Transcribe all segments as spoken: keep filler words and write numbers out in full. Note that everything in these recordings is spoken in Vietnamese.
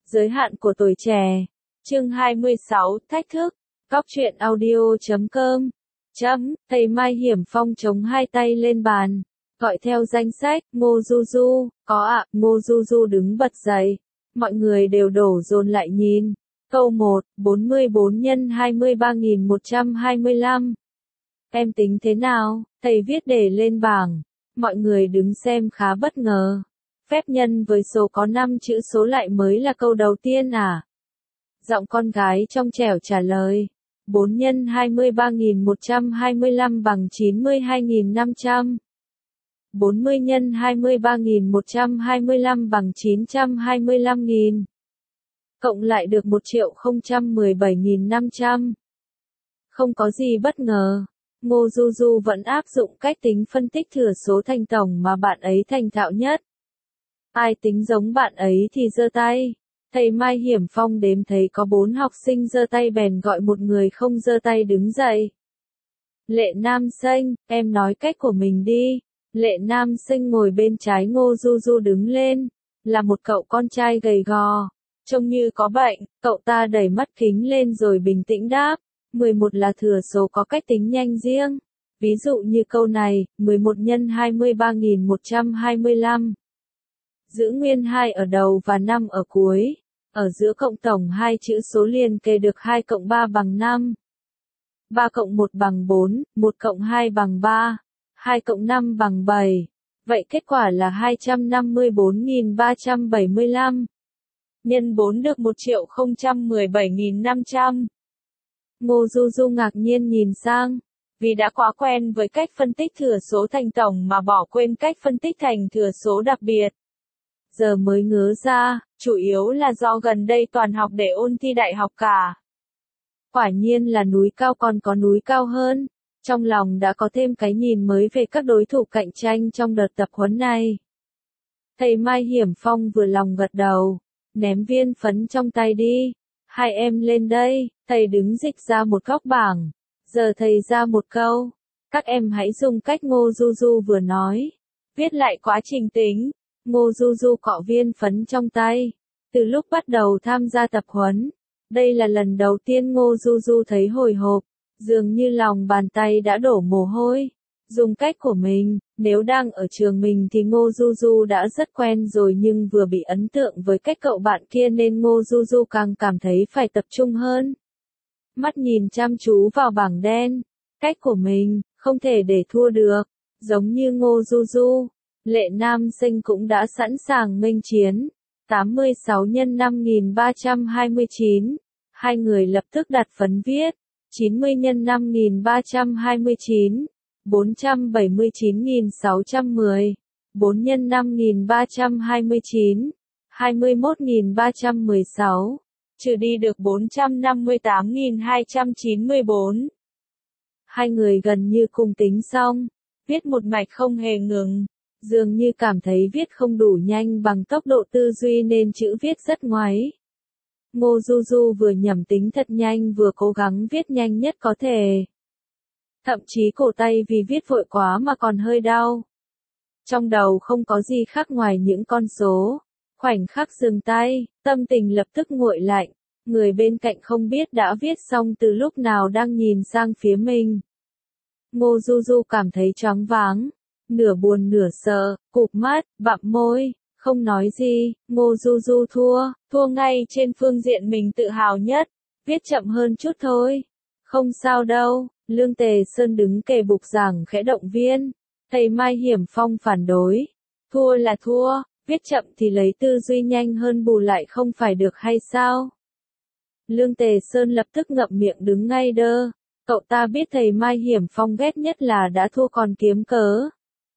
Giới hạn của tuổi trẻ. Chương hai mươi sáu, thách thức. Góc truyện audio chấm com. Chấm, thầy Mai Hiểm Phong chống hai tay lên bàn. Gọi theo danh sách, Ngô Du Du, có ạ, Ngô Du Du đứng bật dậy. Mọi người đều đổ dồn lại nhìn. Câu một, bốn mươi bốn nhân hai mươi ba nghìn một trăm hai mươi lăm. Em tính thế nào? Thầy viết đề lên bảng. Mọi người đứng xem khá bất ngờ. Phép nhân với số có năm chữ số lại mới là câu đầu tiên à? Giọng con gái trong trẻo trả lời. bốn nhân hai mươi ba nghìn một trăm hai mươi lăm bằng chín mươi hai nghìn năm trăm. bốn mươi nhân hai mươi ba nghìn một trăm hai mươi lăm bằng chín trăm hai mươi lăm nghìn. Cộng lại được một triệu không trăm mười bảy nghìn năm trăm. Không có gì bất ngờ. Ngô Du Du vẫn áp dụng cách tính phân tích thừa số thành tổng mà bạn ấy thành thạo nhất. Ai tính giống bạn ấy thì giơ tay. Thầy Mai Hiểm Phong đếm thấy có bốn học sinh giơ tay bèn gọi một người không giơ tay đứng dậy. Lệ Nam Sinh, em nói cách của mình đi. Lệ Nam Sinh ngồi bên trái Ngô Du Du đứng lên. Là một cậu con trai gầy gò. Trông như có bệnh, cậu ta đẩy mắt kính lên rồi bình tĩnh đáp. mười một là thừa số có cách tính nhanh riêng. Ví dụ như câu này, mười một nhân hai mươi ba nghìn một trăm hai mươi lăm. Giữ nguyên hai ở đầu và năm ở cuối. Ở giữa cộng tổng hai chữ số liền kề được hai cộng ba bằng năm. ba cộng một bằng bốn, một cộng hai bằng ba, hai cộng năm bằng bảy. Vậy kết quả là hai trăm năm mươi bốn nghìn ba trăm bảy mươi lăm. Nhân bốn được một triệu không trăm mười bảy nghìn năm trăm. Ngô Du Du ngạc nhiên nhìn sang. Vì đã quá quen với cách phân tích thừa số thành tổng mà bỏ quên cách phân tích thành thừa số đặc biệt. Giờ mới ngớ ra, chủ yếu là do gần đây toàn học để ôn thi đại học cả. Quả nhiên là núi cao còn có núi cao hơn. Trong lòng đã có thêm cái nhìn mới về các đối thủ cạnh tranh trong đợt tập huấn này. Thầy Mai Hiểm Phong vừa lòng gật đầu. Ném viên phấn trong tay đi. Hai em lên đây, thầy đứng dịch ra một góc bảng. Giờ thầy ra một câu. Các em hãy dùng cách Ngô Du Du vừa nói. Viết lại quá trình tính. Ngô Du Du cọ viên phấn trong tay. Từ lúc bắt đầu tham gia tập huấn, đây là lần đầu tiên Ngô Du Du thấy hồi hộp, dường như lòng bàn tay đã đổ mồ hôi. Dùng cách của mình, nếu đang ở trường mình thì Ngô Du Du đã rất quen rồi nhưng vừa bị ấn tượng với cách cậu bạn kia nên Ngô Du Du càng cảm thấy phải tập trung hơn. Mắt nhìn chăm chú vào bảng đen, cách của mình, không thể để thua được, giống như Ngô Du Du. Lệ Nam Sinh cũng đã sẵn sàng nghênh chiến. tám mươi sáu nhân năm nghìn ba trăm hai mươi chín. Hai người lập tức đặt phấn viết. chín mươi nhân năm nghìn ba trăm hai mươi chín. bốn trăm bảy mươi chín nghìn sáu trăm mười. bốn nhân năm nghìn ba trăm hai mươi chín. hai mươi mốt nghìn ba trăm mười sáu. Trừ đi được bốn trăm năm mươi tám nghìn hai trăm chín mươi bốn. Hai người gần như cùng tính xong. Viết một mạch không hề ngừng. Dường như cảm thấy viết không đủ nhanh bằng tốc độ tư duy nên chữ viết rất ngoáy. Ngô Du Du vừa nhẩm tính thật nhanh vừa cố gắng viết nhanh nhất có thể. Thậm chí cổ tay vì viết vội quá mà còn hơi đau. Trong đầu không có gì khác ngoài những con số. Khoảnh khắc dừng tay, tâm tình lập tức nguội lạnh. Người bên cạnh không biết đã viết xong từ lúc nào đang nhìn sang phía mình. Ngô Du Du cảm thấy choáng váng. Nửa buồn nửa sợ, cụp mắt, bặm môi, không nói gì. Ngô Du Du thua, thua ngay trên phương diện mình tự hào nhất. Viết chậm hơn chút thôi. Không sao đâu. Lương Tề Sơn đứng kề bục giảng khẽ động viên. Thầy Mai Hiểm Phong phản đối. Thua là thua, viết chậm thì lấy tư duy nhanh hơn bù lại không phải được hay sao? Lương Tề Sơn lập tức ngậm miệng đứng ngay đơ. Cậu ta biết thầy Mai Hiểm Phong ghét nhất là đã thua còn kiếm cớ.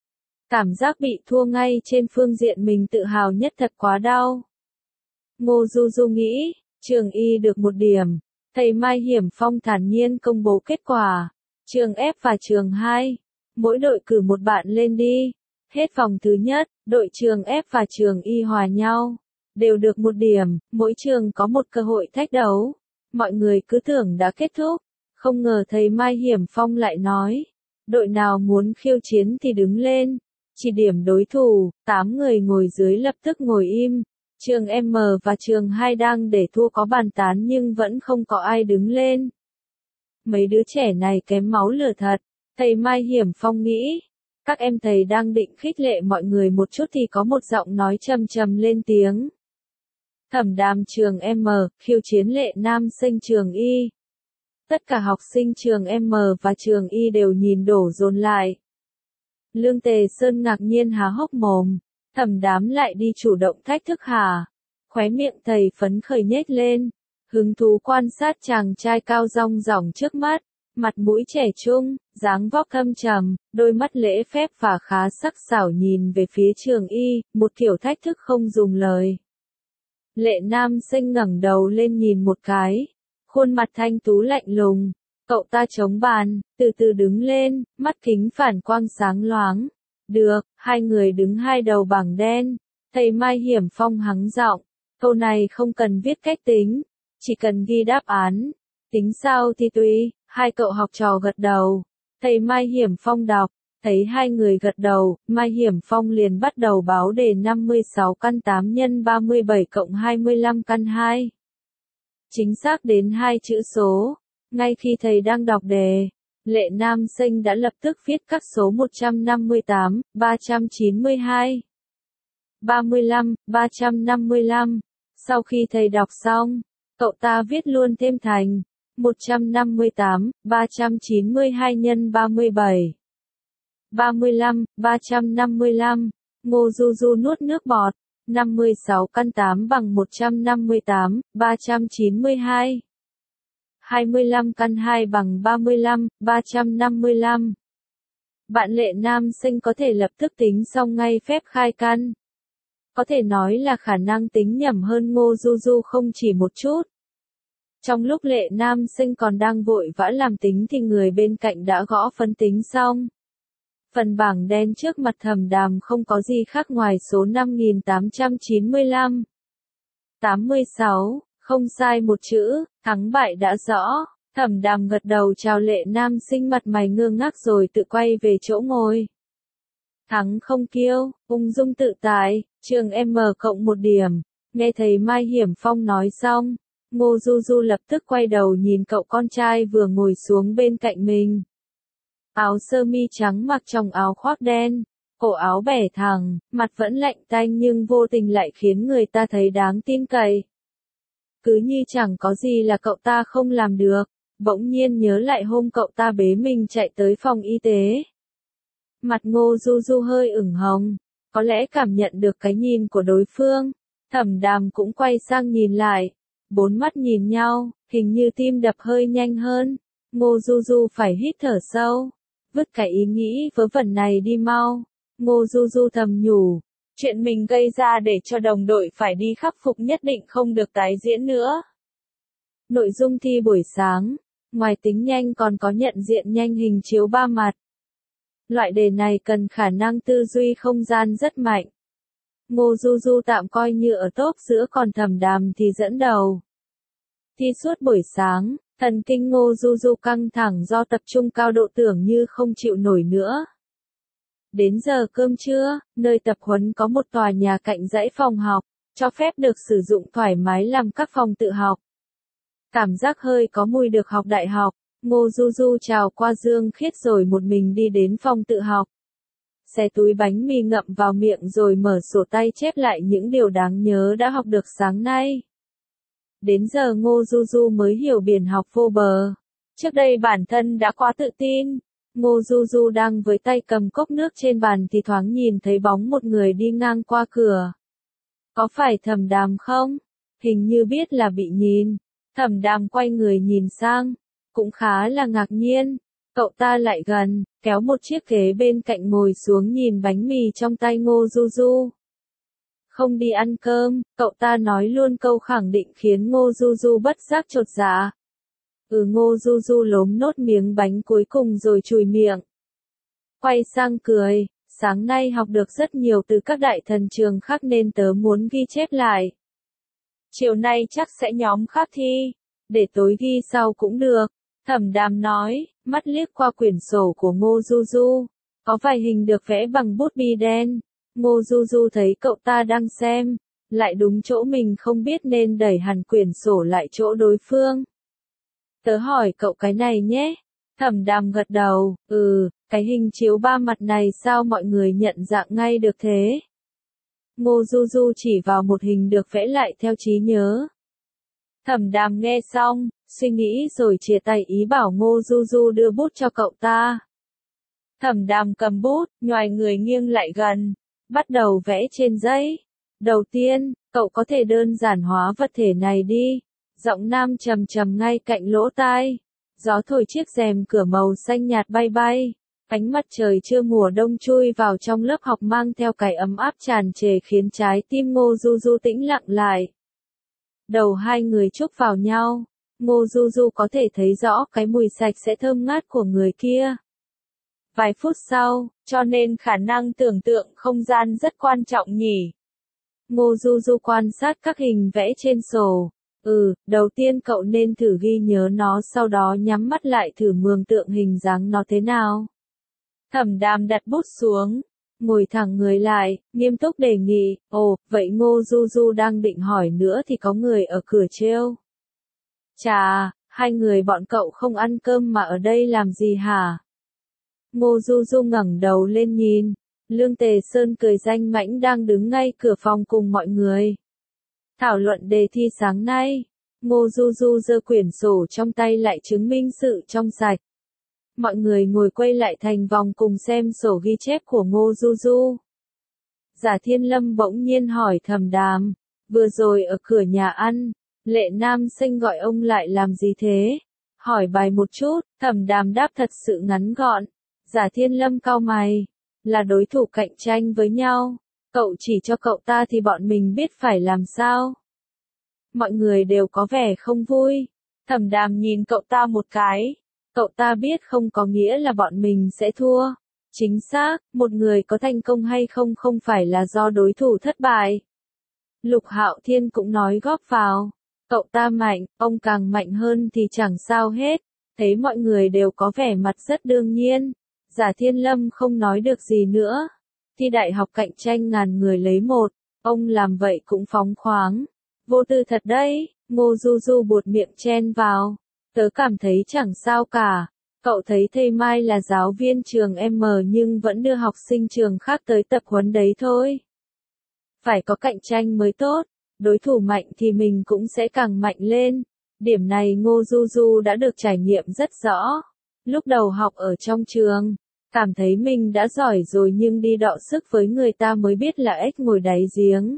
Cảm giác bị thua ngay trên phương diện mình tự hào nhất thật quá đau. Ngô Du Du nghĩ, trường Y được một điểm. Thầy Mai Hiểm Phong thản nhiên công bố kết quả. Trường F và trường hai. Mỗi đội cử một bạn lên đi. Hết vòng thứ nhất, đội trường F và trường Y hòa nhau. Đều được một điểm, mỗi trường có một cơ hội thách đấu. Mọi người cứ tưởng đã kết thúc. Không ngờ thầy Mai Hiểm Phong lại nói. Đội nào muốn khiêu chiến thì đứng lên. Chỉ điểm đối thủ, tám người ngồi dưới lập tức ngồi im. Trường M và trường hai đang để thua có bàn tán nhưng vẫn không có ai đứng lên. Mấy đứa trẻ này kém máu lửa thật, thầy Mai Hiểm Phong nghĩ. Các em thầy đang định khích lệ mọi người một chút thì có một giọng nói trầm trầm lên tiếng. Thẩm Đàm trường M, khiêu chiến Lệ Nam sinh trường Y. Tất cả học sinh trường M và trường Y đều nhìn đổ dồn lại. Lương Tề Sơn ngạc nhiên há hốc mồm, Thẩm Đàm lại đi chủ động thách thức hả? Khóe miệng thầy phấn khởi nhếch lên, hứng thú quan sát chàng trai cao rong ròng trước mắt, mặt mũi trẻ trung, dáng vóc thâm trầm, đôi mắt lễ phép và khá sắc sảo nhìn về phía trường Y, một kiểu thách thức không dùng lời. Lệ Nam sinh ngẩng đầu lên nhìn một cái, khuôn mặt thanh tú lạnh lùng, cậu ta chống bàn, từ từ đứng lên, mắt kính phản quang sáng loáng. Được, hai người đứng hai đầu bảng đen, thầy Mai Hiểm Phong hắng giọng, câu này không cần viết cách tính, chỉ cần ghi đáp án, tính sao thì tùy, hai cậu học trò gật đầu, thầy Mai Hiểm Phong đọc, thấy hai người gật đầu, Mai Hiểm Phong liền bắt đầu báo đề năm mươi sáu căn tám nhân ba mươi bảy cộng hai mươi lăm căn hai. Chính xác đến hai chữ số, ngay khi thầy đang đọc đề. Lệ Nam sinh đã lập tức viết các số một trăm năm mươi tám, ba trăm chín mươi hai, ba mươi lăm, ba trăm năm mươi lăm. Sau khi thầy đọc xong, cậu ta viết luôn thêm thành một trăm năm mươi tám, ba trăm chín mươi hai nhân ba mươi bảy, ba mươi lăm, ba trăm năm mươi lăm. Ngô Du Du nuốt nước bọt, năm mươi sáu căn tám bằng một trăm năm mươi tám, ba trăm chín mươi hai. hai mươi lăm căn hai bằng ba mươi lăm, ba trăm năm mươi lăm. Bạn Lệ Nam sinh có thể lập tức tính xong ngay phép khai căn. Có thể nói là khả năng tính nhẩm hơn Ngô Du Du không chỉ một chút. Trong lúc Lệ Nam sinh còn đang vội vã làm tính thì người bên cạnh đã gõ phân tính xong. Phần bảng đen trước mặt Thẩm Đàm không có gì khác ngoài số năm nghìn tám trăm chín mươi lăm. tám mươi sáu. Không sai một chữ, thắng bại đã rõ. Thẩm Đàm gật đầu chào Lệ Nam sinh mặt mày ngơ ngác rồi tự quay về chỗ ngồi. Thắng không kiêu, ung dung tự tại, trường M cộng một điểm. Nghe thầy Mai Hiểm Phong nói xong, Ngô Du Du lập tức quay đầu nhìn cậu con trai vừa ngồi xuống bên cạnh mình. Áo sơ mi trắng mặc trong áo khoác đen, cổ áo bẻ thẳng, mặt vẫn lạnh tanh nhưng vô tình lại khiến người ta thấy đáng tin cậy. Cứ như chẳng có gì là cậu ta không làm được, bỗng nhiên nhớ lại hôm cậu ta bế mình chạy tới phòng y tế. Mặt Ngô Du Du hơi ửng hồng, có lẽ cảm nhận được cái nhìn của đối phương, Thẩm Đàm cũng quay sang nhìn lại, bốn mắt nhìn nhau, hình như tim đập hơi nhanh hơn, Ngô Du Du phải hít thở sâu, vứt cái ý nghĩ vớ vẩn này đi mau, Ngô Du Du thầm nhủ. Chuyện mình gây ra để cho đồng đội phải đi khắc phục nhất định không được tái diễn nữa. Nội dung thi buổi sáng, ngoài tính nhanh còn có nhận diện nhanh hình chiếu ba mặt. Loại đề này cần khả năng tư duy không gian rất mạnh. Ngô Du Du tạm coi như ở top giữa còn Thẩm Đàm thì dẫn đầu. Thi suốt buổi sáng, thần kinh Ngô Du Du căng thẳng do tập trung cao độ tưởng như không chịu nổi nữa. Đến giờ cơm trưa, nơi tập huấn có một tòa nhà cạnh dãy phòng học, cho phép được sử dụng thoải mái làm các phòng tự học. Cảm giác hơi có mùi được học đại học, Ngô Du Du chào qua Dương Khiết rồi một mình đi đến phòng tự học. Xé túi bánh mì ngậm vào miệng rồi mở sổ tay chép lại những điều đáng nhớ đã học được sáng nay. Đến giờ Ngô Du Du mới hiểu biển học vô bờ. Trước đây bản thân đã quá tự tin. Ngô Du Du đang với tay cầm cốc nước trên bàn thì thoáng nhìn thấy bóng một người đi ngang qua cửa. Có phải Thẩm Đàm không? Hình như biết là bị nhìn. Thẩm Đàm quay người nhìn sang, cũng khá là ngạc nhiên. Cậu ta lại gần, kéo một chiếc ghế bên cạnh ngồi xuống nhìn bánh mì trong tay Ngô Du Du. Không đi ăn cơm, cậu ta nói luôn câu khẳng định khiến Ngô Du Du bất giác chột dạ. Ừ Ngô Du Du lốm nốt miếng bánh cuối cùng rồi chùi miệng. Quay sang cười, sáng nay học được rất nhiều từ các đại thần trường khác nên tớ muốn ghi chép lại. Chiều nay chắc sẽ nhóm khác thi, để tối ghi sau cũng được. Thẩm Đàm nói, mắt liếc qua quyển sổ của Ngô Du Du. Có vài hình được vẽ bằng bút bi đen. Ngô Du Du thấy cậu ta đang xem, lại đúng chỗ mình không biết nên đẩy hẳn quyển sổ lại chỗ đối phương. Tớ hỏi cậu cái này nhé. Thẩm Đàm gật đầu, ừ, cái hình chiếu ba mặt này sao mọi người nhận dạng ngay được thế? Ngô Du Du chỉ vào một hình được vẽ lại theo trí nhớ. Thẩm Đàm nghe xong, suy nghĩ rồi chia tay ý bảo Ngô Du Du đưa bút cho cậu ta. Thẩm Đàm cầm bút, nhoài người nghiêng lại gần, bắt đầu vẽ trên giấy. Đầu tiên, cậu có thể đơn giản hóa vật thể này đi. Giọng nam trầm trầm ngay cạnh lỗ tai. Gió thổi chiếc rèm cửa màu xanh nhạt bay bay. Ánh mặt trời trưa mùa đông chui vào trong lớp học mang theo cái ấm áp tràn trề khiến trái tim Ngô Du Du tĩnh lặng lại. Đầu hai người chúc vào nhau. Ngô Du Du có thể thấy rõ cái mùi sạch sẽ thơm ngát của người kia. Vài phút sau, cho nên khả năng tưởng tượng không gian rất quan trọng nhỉ. Ngô Du Du quan sát các hình vẽ trên sổ. Ừ, đầu tiên cậu nên thử ghi nhớ nó, sau đó nhắm mắt lại thử mường tượng hình dáng nó thế nào. Thẩm Đàm đặt bút xuống, ngồi thẳng người lại, nghiêm túc đề nghị, ồ, vậy Ngô Du Du đang định hỏi nữa thì có người ở cửa trêu. Chà, hai người bọn cậu không ăn cơm mà ở đây làm gì hả? Ngô Du Du ngẩng đầu lên nhìn, Lương Tề Sơn cười danh mãnh đang đứng ngay cửa phòng cùng mọi người. Thảo luận đề thi sáng nay, Ngô Du Du giơ quyển sổ trong tay lại chứng minh sự trong sạch. Mọi người ngồi quay lại thành vòng cùng xem sổ ghi chép của Ngô Du Du. Giả Thiên Lâm bỗng nhiên hỏi Thẩm Đàm, vừa rồi ở cửa nhà ăn, Lệ Nam Sinh gọi ông lại làm gì thế? Hỏi bài một chút, Thẩm Đàm đáp thật sự ngắn gọn. Giả Thiên Lâm cau mày, là đối thủ cạnh tranh với nhau. Cậu chỉ cho cậu ta thì bọn mình biết phải làm sao. Mọi người đều có vẻ không vui. Thẩm Đàm nhìn cậu ta một cái. Cậu ta biết không có nghĩa là bọn mình sẽ thua. Chính xác, một người có thành công hay không không phải là do đối thủ thất bại. Lục Hạo Thiên cũng nói góp vào. Cậu ta mạnh, ông càng mạnh hơn thì chẳng sao hết. Thấy mọi người đều có vẻ mặt rất đương nhiên. Giả Thiên Lâm không nói được gì nữa. Thi đại học cạnh tranh ngàn người lấy một. Ông làm vậy cũng phóng khoáng. Vô tư thật đấy, Ngô Du Du buột miệng chen vào. Tớ cảm thấy chẳng sao cả. Cậu thấy thầy Mai là giáo viên trường M nhưng vẫn đưa học sinh trường khác tới tập huấn đấy thôi. Phải có cạnh tranh mới tốt. Đối thủ mạnh thì mình cũng sẽ càng mạnh lên. Điểm này Ngô Du Du đã được trải nghiệm rất rõ. Lúc đầu học ở trong trường, cảm thấy mình đã giỏi rồi nhưng đi đọ sức với người ta mới biết là ếch ngồi đáy giếng.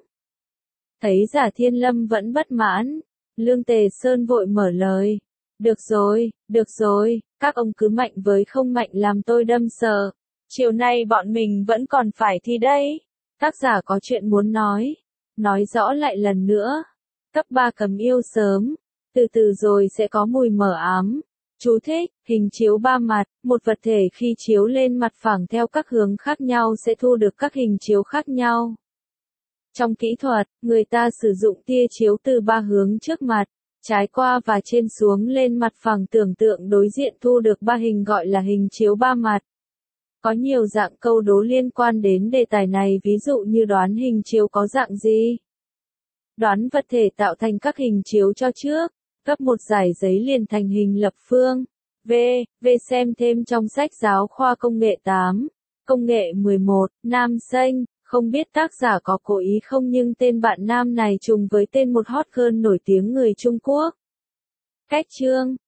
Thấy Giả Thiên Lâm vẫn bất mãn, Lương Tề Sơn vội mở lời. Được rồi, được rồi, các ông cứ mạnh với không mạnh làm tôi đâm sợ. Chiều nay bọn mình vẫn còn phải thi đây. Tác giả có chuyện muốn nói. Nói rõ lại lần nữa. Cấp ba cấm yêu sớm. Từ từ rồi sẽ có mùi mờ ám. Chú thích, hình chiếu ba mặt, một vật thể khi chiếu lên mặt phẳng theo các hướng khác nhau sẽ thu được các hình chiếu khác nhau. Trong kỹ thuật, người ta sử dụng tia chiếu từ ba hướng trước mặt, trái qua và trên xuống lên mặt phẳng tưởng tượng đối diện thu được ba hình gọi là hình chiếu ba mặt. Có nhiều dạng câu đố liên quan đến đề tài này, ví dụ như đoán hình chiếu có dạng gì. Đoán vật thể tạo thành các hình chiếu cho trước. Cấp một giải giấy liền thành hình lập phương. V. V xem thêm trong sách giáo khoa công nghệ tám. Công nghệ mười một, Nam Sinh. Không biết tác giả có cố ý không nhưng tên bạn nam này trùng với tên một hot girl nổi tiếng người Trung Quốc. Cách chương.